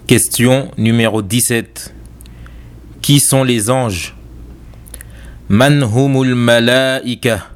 Question numéro 17. Qui sont les anges? Man humul malaika?